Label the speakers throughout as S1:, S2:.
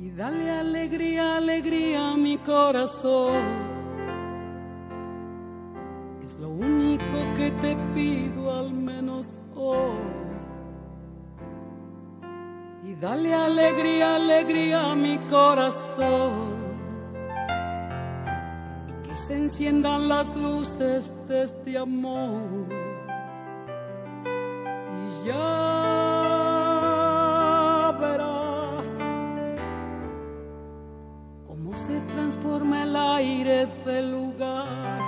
S1: Dale alegría, alegría a mi corazón. Es lo único que te pido al menos hoy. Y dale alegría, alegría a mi corazón. Y que se enciendan las luces de este amor. Y ya verás cómo se transforma el aire del lugar.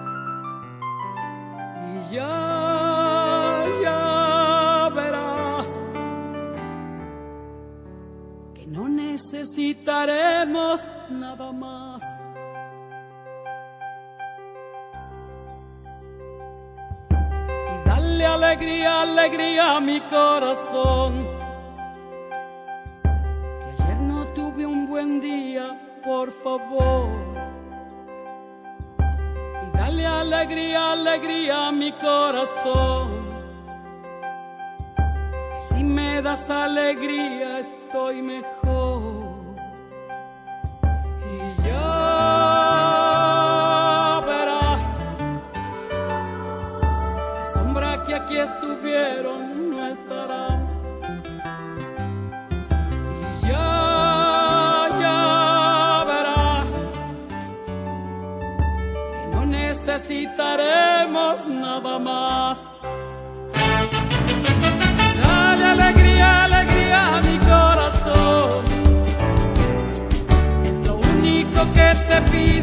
S1: Y ya verás que no necesitaremos nada más. Y dale alegría, alegría a mi corazón. Que ayer no tuve un buen día, por favor. Y dale alegría, alegría a mi corazón. Que si me das alegría estoy mejor. Y ya verás, la sombra que aquí estuvieron no estará. Y ya verás que no necesitaremos nada más. Dale alegría, alegría a mi corazón. Es lo único que te pido.